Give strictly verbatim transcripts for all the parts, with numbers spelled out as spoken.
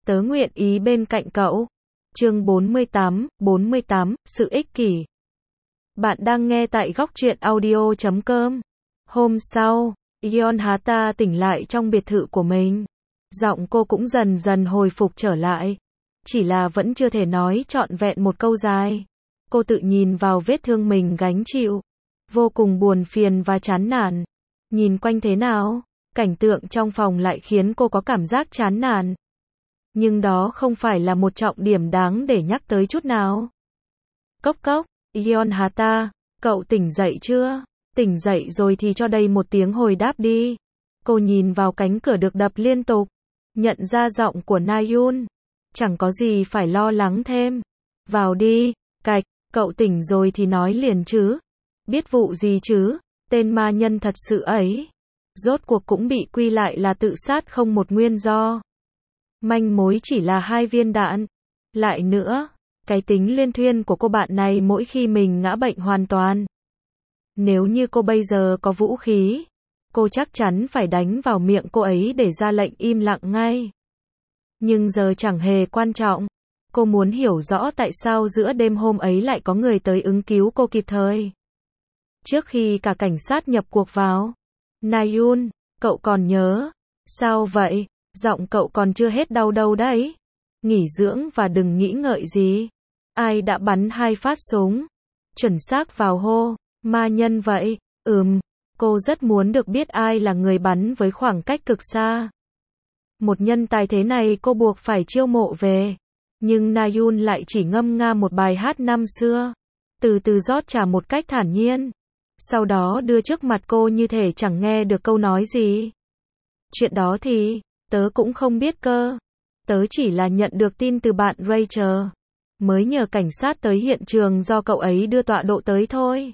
Tớ nguyện ý bên cạnh cậu. Chương bốn mươi tám, bốn mươi tám, sự ích kỷ. Bạn đang nghe tại góc truyện audio chấm com. Hôm sau, Yeon Hata tỉnh lại trong biệt thự của mình. Giọng cô cũng dần dần hồi phục trở lại. Chỉ là vẫn chưa thể nói trọn vẹn một câu dài. Cô tự nhìn vào vết thương mình gánh chịu. Vô cùng buồn phiền và chán nản. Nhìn quanh thế nào, cảnh tượng trong phòng lại khiến cô có cảm giác chán nản. Nhưng đó không phải là một trọng điểm đáng để nhắc tới chút nào. Cốc cốc, Yeon Hata, cậu tỉnh dậy chưa? Tỉnh dậy rồi thì cho đây một tiếng hồi đáp đi. Cô nhìn vào cánh cửa được đập liên tục. Nhận ra giọng của Na-yoon. Chẳng có gì phải lo lắng thêm. Vào đi, cạch, cậu tỉnh rồi thì nói liền chứ. Biết vụ gì chứ, tên ma nhân thật sự ấy. Rốt cuộc cũng bị quy lại là tự sát không một nguyên do. Manh mối chỉ là hai viên đạn. Lại nữa, cái tính liên thuyên của cô bạn này mỗi khi mình ngã bệnh hoàn toàn. Nếu như cô bây giờ có vũ khí, cô chắc chắn phải đánh vào miệng cô ấy để ra lệnh im lặng ngay. Nhưng giờ chẳng hề quan trọng. Cô muốn hiểu rõ tại sao giữa đêm hôm ấy lại có người tới ứng cứu cô kịp thời. Trước khi cả cảnh sát nhập cuộc vào. Na-yoon, cậu còn nhớ. Sao vậy? Giọng cậu còn chưa hết đau đâu đấy. Nghỉ dưỡng và đừng nghĩ ngợi gì. Ai đã bắn hai phát súng? Chuẩn xác vào hô. Ma nhân vậy. Ừm, cô rất muốn được biết ai là người bắn với khoảng cách cực xa. Một nhân tài thế này cô buộc phải chiêu mộ về. Nhưng Na-yoon lại chỉ ngâm nga một bài hát năm xưa. Từ từ rót trà một cách thản nhiên. Sau đó đưa trước mặt cô như thể chẳng nghe được câu nói gì. Chuyện đó thì, tớ cũng không biết cơ. Tớ chỉ là nhận được tin từ bạn Rachel. Mới nhờ cảnh sát tới hiện trường do cậu ấy đưa tọa độ tới thôi.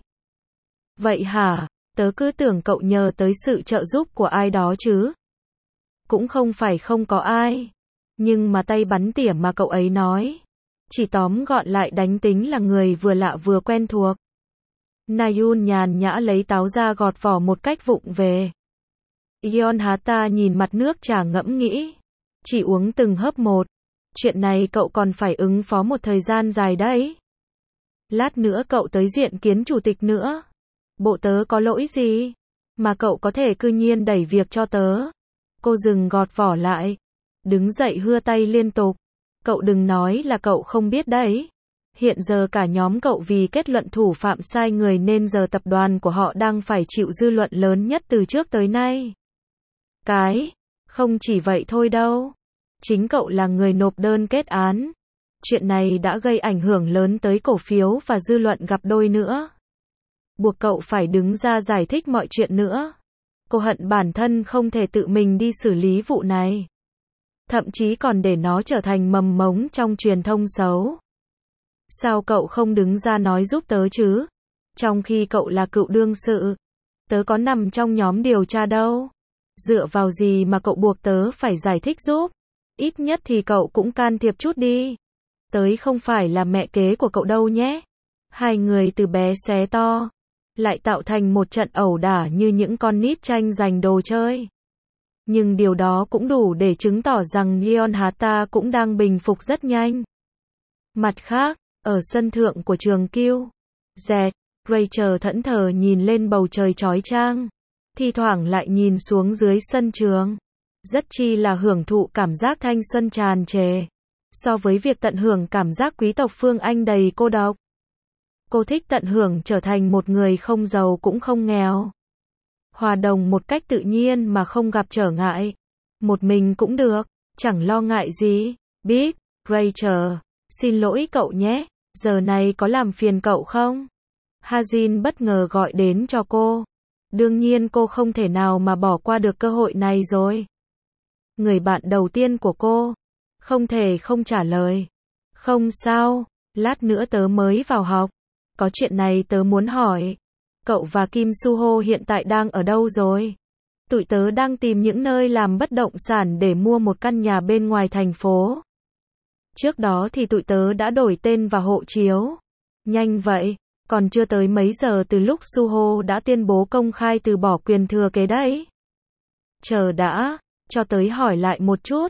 Vậy hả? Tớ cứ tưởng cậu nhờ tới sự trợ giúp của ai đó chứ. Cũng không phải không có ai. Nhưng mà tay bắn tỉa mà cậu ấy nói. Chỉ tóm gọn lại đánh tính là người vừa lạ vừa quen thuộc. Na-yoon nhàn nhã lấy táo ra gọt vỏ một cách vụng về. Yeon Hata nhìn mặt nước trà ngẫm nghĩ. Chỉ uống từng hớp một. Chuyện này cậu còn phải ứng phó một thời gian dài đấy. Lát nữa cậu tới diện kiến chủ tịch nữa. Bộ tớ có lỗi gì? Mà cậu có thể cư nhiên đẩy việc cho tớ. Cô dừng gọt vỏ lại. Đứng dậy hưa tay liên tục. Cậu đừng nói là cậu không biết đấy. Hiện giờ cả nhóm cậu vì kết luận thủ phạm sai người nên giờ tập đoàn của họ đang phải chịu dư luận lớn nhất từ trước tới nay. Cái, không chỉ vậy thôi đâu. Chính cậu là người nộp đơn kết án. Chuyện này đã gây ảnh hưởng lớn tới cổ phiếu và dư luận gặp đôi nữa. Buộc cậu phải đứng ra giải thích mọi chuyện nữa. Cô hận bản thân không thể tự mình đi xử lý vụ này. Thậm chí còn để nó trở thành mầm mống trong truyền thông xấu. Sao cậu không đứng ra nói giúp tớ chứ? Trong khi cậu là cựu đương sự. Tớ có nằm trong nhóm điều tra đâu. Dựa vào gì mà cậu buộc tớ phải giải thích giúp? Ít nhất thì cậu cũng can thiệp chút đi. Tớ không phải là mẹ kế của cậu đâu nhé. Hai người từ bé xé to. Lại tạo thành một trận ẩu đả như những con nít tranh giành đồ chơi. Nhưng điều đó cũng đủ để chứng tỏ rằng Yeon Hata cũng đang bình phục rất nhanh. Mặt khác, ở sân thượng của trường Q. Z, Rachel thẫn thờ nhìn lên bầu trời chói chang. Thi thoảng lại nhìn xuống dưới sân trường. Rất chi là hưởng thụ cảm giác thanh xuân tràn trề. So với việc tận hưởng cảm giác quý tộc Phương Anh đầy cô độc. Cô thích tận hưởng trở thành một người không giàu cũng không nghèo. Hòa đồng một cách tự nhiên mà không gặp trở ngại. Một mình cũng được, chẳng lo ngại gì. Biết, Rachel, xin lỗi cậu nhé, giờ này có làm phiền cậu không? Ha-jin bất ngờ gọi đến cho cô. Đương nhiên cô không thể nào mà bỏ qua được cơ hội này rồi. Người bạn đầu tiên của cô. Không thể không trả lời. Không sao, lát nữa tớ mới vào học. Có chuyện này tớ muốn hỏi. Cậu và Kim Su-ho hiện tại đang ở đâu rồi? Tụi tớ đang tìm những nơi làm bất động sản để mua một căn nhà bên ngoài thành phố. Trước đó thì tụi tớ đã đổi tên và hộ chiếu. Nhanh vậy, còn chưa tới mấy giờ từ lúc Su-ho đã tuyên bố công khai từ bỏ quyền thừa kế đấy. Chờ đã, cho tới hỏi lại một chút.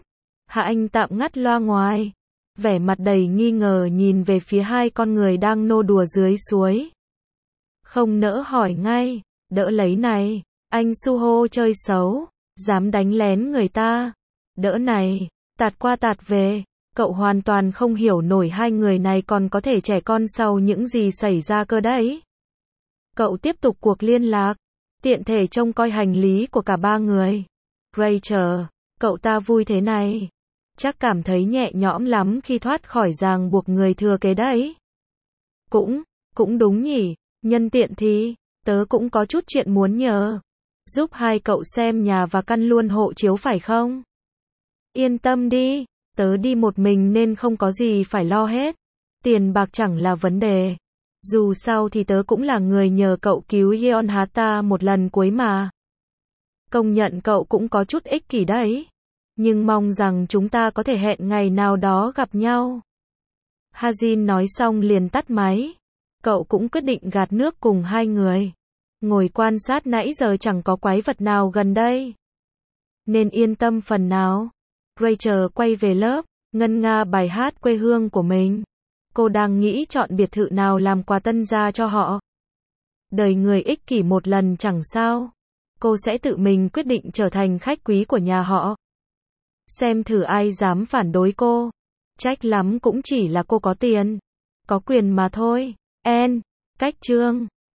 Hạ Anh tạm ngắt loa ngoài, vẻ mặt đầy nghi ngờ nhìn về phía hai con người đang nô đùa dưới suối. Không nỡ hỏi ngay, đỡ lấy này, anh Suho chơi xấu, dám đánh lén người ta. Đỡ này, tạt qua tạt về, cậu hoàn toàn không hiểu nổi hai người này còn có thể trẻ con sau những gì xảy ra cơ đấy. Cậu tiếp tục cuộc liên lạc, tiện thể trông coi hành lý của cả ba người. Rachel, cậu ta vui thế này, chắc cảm thấy nhẹ nhõm lắm khi thoát khỏi ràng buộc người thừa kế đấy. Cũng, cũng đúng nhỉ, nhân tiện thì, tớ cũng có chút chuyện muốn nhờ. Giúp hai cậu xem nhà và căn luôn hộ chiếu phải không? Yên tâm đi, tớ đi một mình nên không có gì phải lo hết. Tiền bạc chẳng là vấn đề. Dù sao thì tớ cũng là người nhờ cậu cứu Yeon Hata một lần cuối mà. Công nhận cậu cũng có chút ích kỷ đấy. Nhưng mong rằng chúng ta có thể hẹn ngày nào đó gặp nhau. Hajin nói xong liền tắt máy. Cậu cũng quyết định gạt nước cùng hai người. Ngồi quan sát nãy giờ chẳng có quái vật nào gần đây. Nên yên tâm phần nào. Rachel quay về lớp, ngân nga bài hát quê hương của mình. Cô đang nghĩ chọn biệt thự nào làm quà tân gia cho họ. Đời người ích kỷ một lần chẳng sao. Cô sẽ tự mình quyết định trở thành khách quý của nhà họ. Xem thử ai dám phản đối cô. Trách lắm cũng chỉ là cô có tiền, có quyền mà thôi. En, cách chương.